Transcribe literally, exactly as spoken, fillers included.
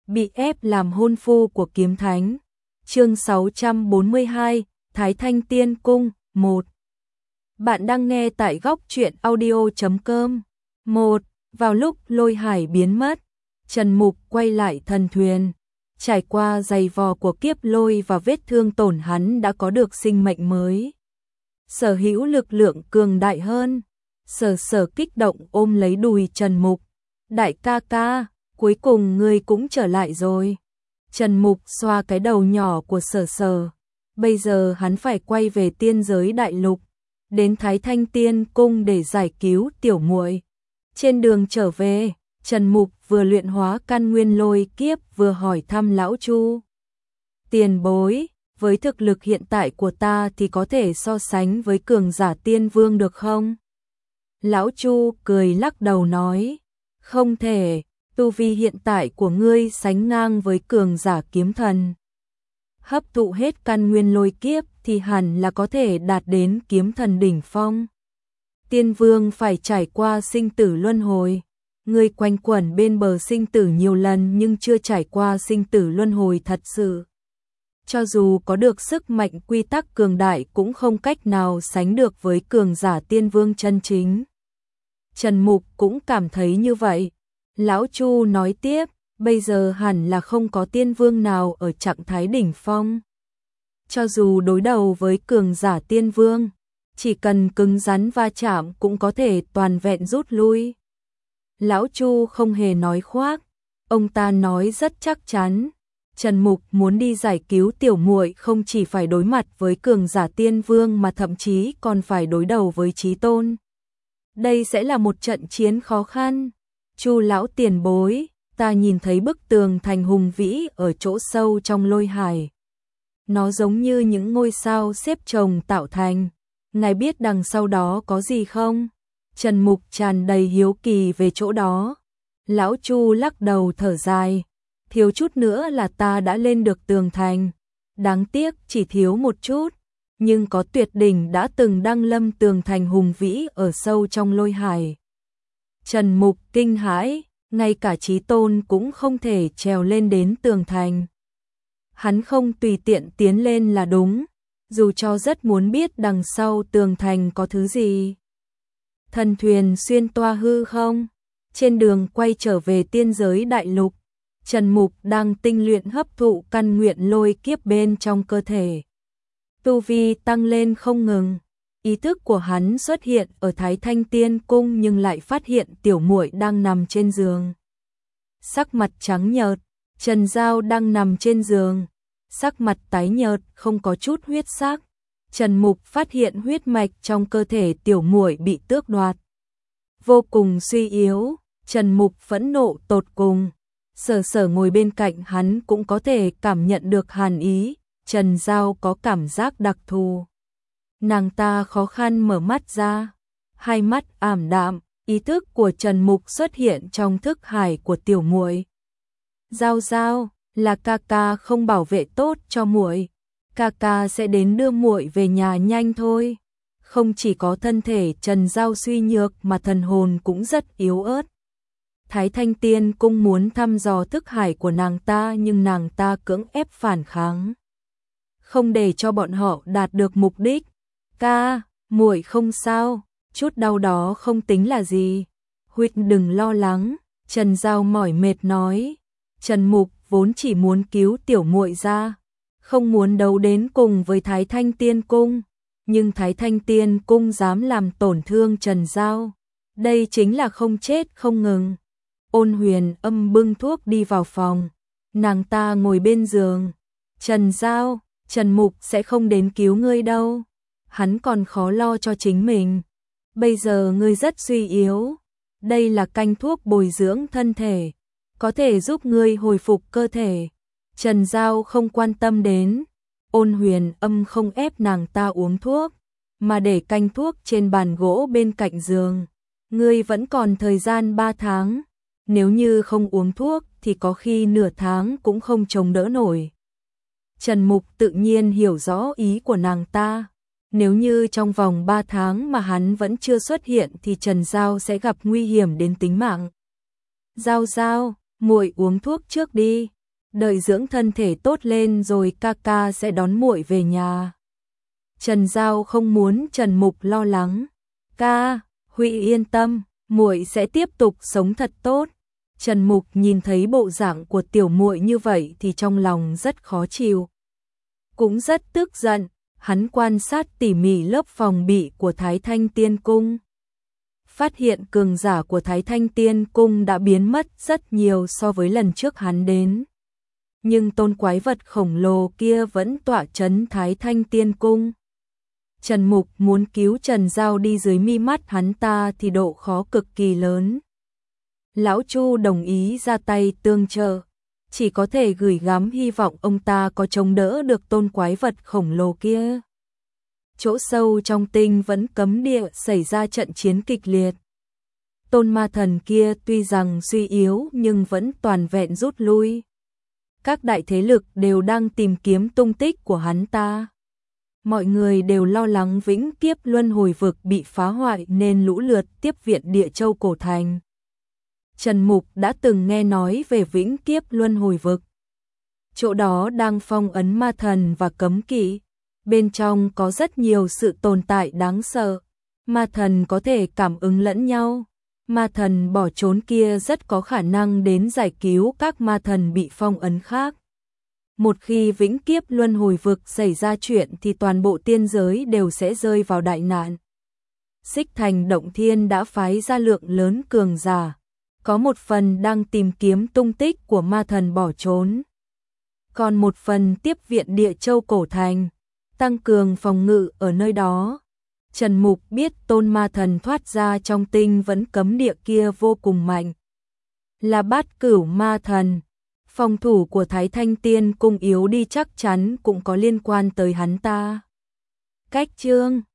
bị ép làm hôn phu của kiếm thánh. Chương sáu trăm bốn mươi hai, Thái Thanh Tiên Cung, một. Bạn đang nghe tại góc truyện audio chấm com. một. Vào lúc Lôi Hải biến mất, Trần Mục quay lại thần thuyền. Trải qua giày vò của kiếp lôi và vết thương tổn, hắn đã có được sinh mệnh mới. Sở hữu lực lượng cường đại hơn. Sở sở kích động ôm lấy đùi Trần Mục. Đại ca ca, cuối cùng ngươi cũng trở lại rồi. Trần Mục xoa cái đầu nhỏ của sở sở. Bây giờ hắn phải quay về tiên giới đại lục, đến Thái Thanh Tiên Cung để giải cứu tiểu muội. Trên đường trở về, Trần Mục vừa luyện hóa căn nguyên lôi kiếp vừa hỏi thăm lão Chu. Tiền bối, với thực lực hiện tại của ta thì có thể so sánh với cường giả tiên vương được không? Lão Chu cười lắc đầu nói, không thể, tu vi hiện tại của ngươi sánh ngang với cường giả kiếm thần. Hấp thụ hết căn nguyên lôi kiếp thì hẳn là có thể đạt đến kiếm thần đỉnh phong. Tiên vương phải trải qua sinh tử luân hồi. Ngươi quanh quẩn bên bờ sinh tử nhiều lần nhưng chưa trải qua sinh tử luân hồi thật sự. Cho dù có được sức mạnh quy tắc cường đại cũng không cách nào sánh được với cường giả tiên vương chân chính. Trần Mục cũng cảm thấy như vậy. Lão Chu nói tiếp, bây giờ hẳn là không có tiên vương nào ở trạng thái đỉnh phong. Cho dù đối đầu với cường giả tiên vương, chỉ cần cứng rắn va chạm cũng có thể toàn vẹn rút lui. Lão Chu không hề nói khoác, ông ta nói rất chắc chắn. Trần Mục muốn đi giải cứu tiểu muội không chỉ phải đối mặt với cường giả tiên vương mà thậm chí còn phải đối đầu với chí tôn. Đây sẽ là một trận chiến khó khăn. Chu lão tiền bối, ta nhìn thấy bức tường thành hùng vĩ ở chỗ sâu trong Lôi Hải. Nó giống như những ngôi sao xếp chồng tạo thành. Ngài biết đằng sau đó có gì không? Trần Mục tràn đầy hiếu kỳ về chỗ đó. Lão Chu lắc đầu thở dài. Thiếu chút nữa là ta đã lên được tường thành. Đáng tiếc chỉ thiếu một chút. Nhưng có tuyệt đỉnh đã từng đăng lâm tường thành hùng vĩ ở sâu trong Lôi Hải. Trần Mục kinh hãi, ngay cả chí tôn cũng không thể trèo lên đến tường thành. Hắn không tùy tiện tiến lên là đúng, dù cho rất muốn biết đằng sau tường thành có thứ gì. Thần thuyền xuyên toa hư không? Trên đường quay trở về tiên giới đại lục, Trần Mục đang tinh luyện hấp thụ căn nguyện lôi kiếp bên trong cơ thể. Tu vi tăng lên không ngừng. Ý thức của hắn xuất hiện ở Thái Thanh Tiên Cung nhưng lại phát hiện tiểu muội đang nằm trên giường. Sắc mặt trắng nhợt, Trần Giao đang nằm trên giường, sắc mặt tái nhợt, không có chút huyết sắc. Trần Mục phát hiện huyết mạch trong cơ thể tiểu muội bị tước đoạt. Vô cùng suy yếu, Trần Mục phẫn nộ tột cùng. Sở sở ngồi bên cạnh hắn cũng có thể cảm nhận được hàn ý. Trần Giao có cảm giác đặc thù. Nàng ta khó khăn mở mắt ra, hai mắt ảm đạm, ý thức của Trần Mục xuất hiện trong thức hải của tiểu muội. Giao Giao, là ca ca không bảo vệ tốt cho muội, ca ca sẽ đến đưa muội về nhà nhanh thôi. Không chỉ có thân thể Trần Giao suy nhược mà thần hồn cũng rất yếu ớt. Thái Thanh Tiên Cung muốn thăm dò thức hải của nàng ta nhưng nàng ta cưỡng ép phản kháng, không để cho bọn họ đạt được mục đích. Ca, muội không sao, chút đau đó không tính là gì. Huynh đừng lo lắng, Trần Giao mỏi mệt nói. Trần Mục vốn chỉ muốn cứu tiểu muội ra, không muốn đấu đến cùng với Thái Thanh Tiên Cung, nhưng Thái Thanh Tiên Cung dám làm tổn thương Trần Giao, đây chính là không chết không ngừng. Ôn Huyền Âm bưng thuốc đi vào phòng, nàng ta ngồi bên giường. Trần Giao, Trần Mục sẽ không đến cứu ngươi đâu. Hắn còn khó lo cho chính mình. Bây giờ ngươi rất suy yếu. Đây là canh thuốc bồi dưỡng thân thể, có thể giúp ngươi hồi phục cơ thể. Trần Giao không quan tâm đến. Ôn Huyền Âm không ép nàng ta uống thuốc, mà để canh thuốc trên bàn gỗ bên cạnh giường. Ngươi vẫn còn thời gian ba tháng. Nếu như không uống thuốc thì có khi nửa tháng cũng không chống đỡ nổi. Trần Mục tự nhiên hiểu rõ ý của nàng ta. Nếu như trong vòng ba tháng mà hắn vẫn chưa xuất hiện thì Trần Giao sẽ gặp nguy hiểm đến tính mạng. Giao Giao, muội uống thuốc trước đi. đợi dưỡng thân thể tốt lên rồi ca ca sẽ đón muội về nhà. Trần Giao không muốn Trần Mục lo lắng. Ca, Huy yên tâm, muội sẽ tiếp tục sống thật tốt. Trần Mục nhìn thấy bộ dạng của tiểu muội như vậy thì trong lòng rất khó chịu. Cũng rất tức giận, hắn quan sát tỉ mỉ lớp phòng bị của Thái Thanh Tiên Cung. Phát hiện cường giả của Thái Thanh Tiên Cung đã biến mất rất nhiều so với lần trước hắn đến. Nhưng tôn quái vật khổng lồ kia vẫn tọa trấn Thái Thanh Tiên Cung. Trần Mục muốn cứu Trần Giao đi dưới mi mắt hắn ta thì độ khó cực kỳ lớn. Lão Chu đồng ý ra tay tương trợ, chỉ có thể gửi gắm hy vọng ông ta có chống đỡ được tôn quái vật khổng lồ kia. Chỗ sâu trong tinh vẫn cấm địa xảy ra trận chiến kịch liệt. Tôn ma thần kia tuy rằng suy yếu nhưng vẫn toàn vẹn rút lui. Các đại thế lực đều đang tìm kiếm tung tích của hắn ta. Mọi người đều lo lắng vĩnh kiếp luân hồi vực bị phá hoại nên lũ lượt tiếp viện Địa Châu Cổ Thành. Trần Mục đã từng nghe nói về vĩnh kiếp luân hồi vực. Chỗ đó đang phong ấn ma thần và cấm kỵ. Bên trong có rất nhiều sự tồn tại đáng sợ. Ma thần có thể cảm ứng lẫn nhau. Ma thần bỏ trốn kia rất có khả năng đến giải cứu các ma thần bị phong ấn khác. Một khi vĩnh kiếp luân hồi vực xảy ra chuyện thì toàn bộ tiên giới đều sẽ rơi vào đại nạn. Xích Thành Động Thiên đã phái ra lượng lớn cường giả. Có một phần đang tìm kiếm tung tích của ma thần bỏ trốn. Còn một phần tiếp viện Địa Châu Cổ Thành, tăng cường phòng ngự ở nơi đó. Trần Mục biết tôn ma thần thoát ra trong tinh vẫn cấm địa kia vô cùng mạnh. Là Bát Cửu ma thần. Phòng thủ của Thái Thanh Tiên Cung yếu đi chắc chắn cũng có liên quan tới hắn ta. Cách chương